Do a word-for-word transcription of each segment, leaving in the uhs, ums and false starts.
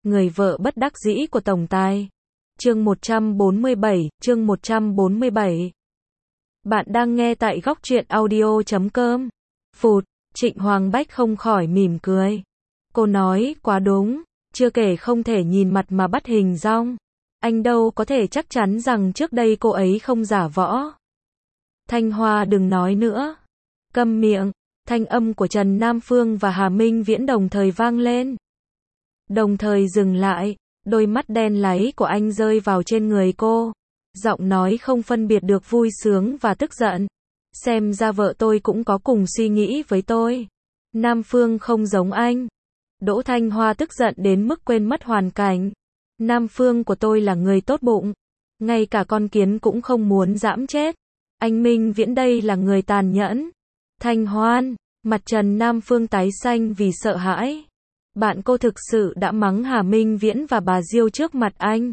Người vợ bất đắc dĩ của tổng tài. Chương một trăm bốn mươi bảy, chương một trăm bốn mươi bảy. Bạn đang nghe tại góc truyện audio chấm com. Phụt, Trịnh Hoàng Bách không khỏi mỉm cười. Cô nói, quá đúng, chưa kể không thể nhìn mặt mà bắt hình dong. Anh đâu có thể chắc chắn rằng trước đây cô ấy không giả võ. Thanh Hoa đừng nói nữa. Câm miệng, thanh âm của Trần Nam Phương và Hà Minh Viễn đồng thời vang lên. Đồng thời dừng lại, đôi mắt đen láy của anh rơi vào trên người cô. Giọng nói không phân biệt được vui sướng và tức giận. Xem ra vợ tôi cũng có cùng suy nghĩ với tôi. Nam Phương không giống anh. Đỗ Thanh Hoa tức giận đến mức quên mất hoàn cảnh. Nam Phương của tôi là người tốt bụng. Ngay cả con kiến cũng không muốn dẫm chết. Anh Minh Viễn đây là người tàn nhẫn. Thanh Hoan, mặt Trần Nam Phương tái xanh vì sợ hãi. Bạn cô thực sự đã mắng Hà Minh Viễn và bà Diêu trước mặt anh.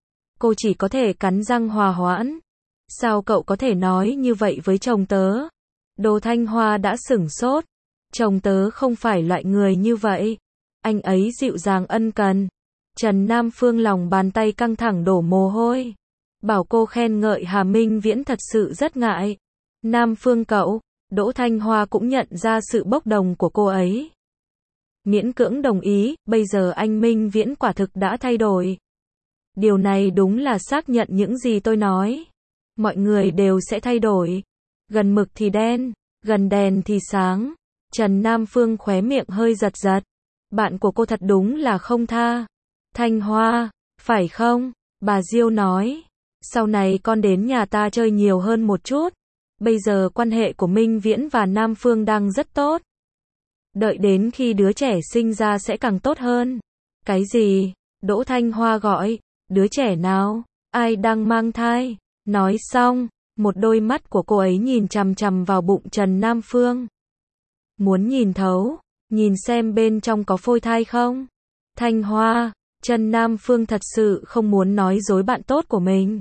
Cô chỉ có thể cắn răng hòa hoãn. Sao cậu có thể nói như vậy với chồng tớ? Đỗ Thanh Hoa đã sửng sốt. Chồng tớ không phải loại người như vậy. Anh ấy dịu dàng ân cần. Trần Nam Phương lòng bàn tay căng thẳng đổ mồ hôi. Bảo cô khen ngợi Hà Minh Viễn thật sự rất ngại. Nam Phương cậu, Đỗ Thanh Hoa cũng nhận ra sự bốc đồng của cô ấy. Miễn cưỡng đồng ý, bây giờ anh Minh Viễn quả thực đã thay đổi. Điều này đúng là xác nhận những gì tôi nói. Mọi người đều sẽ thay đổi. Gần mực thì đen, gần đèn thì sáng. Trần Nam Phương khóe miệng hơi giật giật. Bạn của cô thật đúng là không tha. Thanh Hoa, phải không? Bà Diêu nói. Sau này con đến nhà ta chơi nhiều hơn một chút. Bây giờ quan hệ của Minh Viễn và Nam Phương đang rất tốt. Đợi đến khi đứa trẻ sinh ra sẽ càng tốt hơn. Cái gì? Đỗ Thanh Hoa gọi. Đứa trẻ nào? Ai đang mang thai? Nói xong, một đôi mắt của cô ấy nhìn chằm chằm vào bụng Trần Nam Phương. Muốn nhìn thấu, nhìn xem bên trong có phôi thai không? Thanh Hoa, Trần Nam Phương thật sự không muốn nói dối bạn tốt của mình.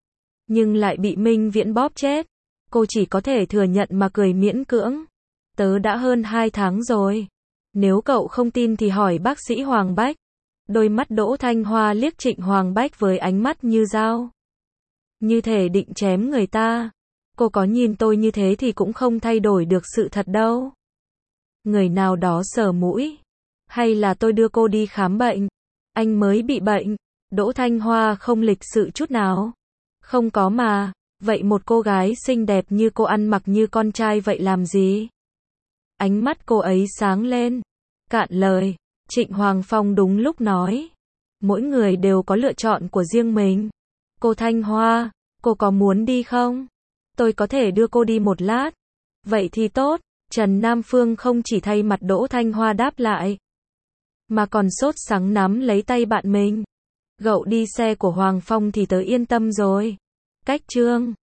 Nhưng lại bị Minh Viễn bóp chết. Cô chỉ có thể thừa nhận mà cười miễn cưỡng. Tớ đã hơn hai tháng rồi. Nếu cậu không tin thì hỏi bác sĩ Hoàng Bách. Đôi mắt Đỗ Thanh Hoa liếc Trịnh Hoàng Bách với ánh mắt như dao. Như thể định chém người ta. Cô có nhìn tôi như thế thì cũng không thay đổi được sự thật đâu. Người nào đó sờ mũi. Hay là tôi đưa cô đi khám bệnh. Anh mới bị bệnh. Đỗ Thanh Hoa không lịch sự chút nào. Không có mà. Vậy một cô gái xinh đẹp như cô ăn mặc như con trai vậy làm gì? Ánh mắt cô ấy sáng lên. Cạn lời. Trịnh Hoàng Phong đúng lúc nói. Mỗi người đều có lựa chọn của riêng mình. Cô Thanh Hoa, cô có muốn đi không? Tôi có thể đưa cô đi một lát. Vậy thì tốt. Trần Nam Phương không chỉ thay mặt Đỗ Thanh Hoa đáp lại. Mà còn sốt sắng nắm lấy tay bạn mình. Gậu đi xe của Hoàng Phong thì tớ yên tâm rồi. Cách chương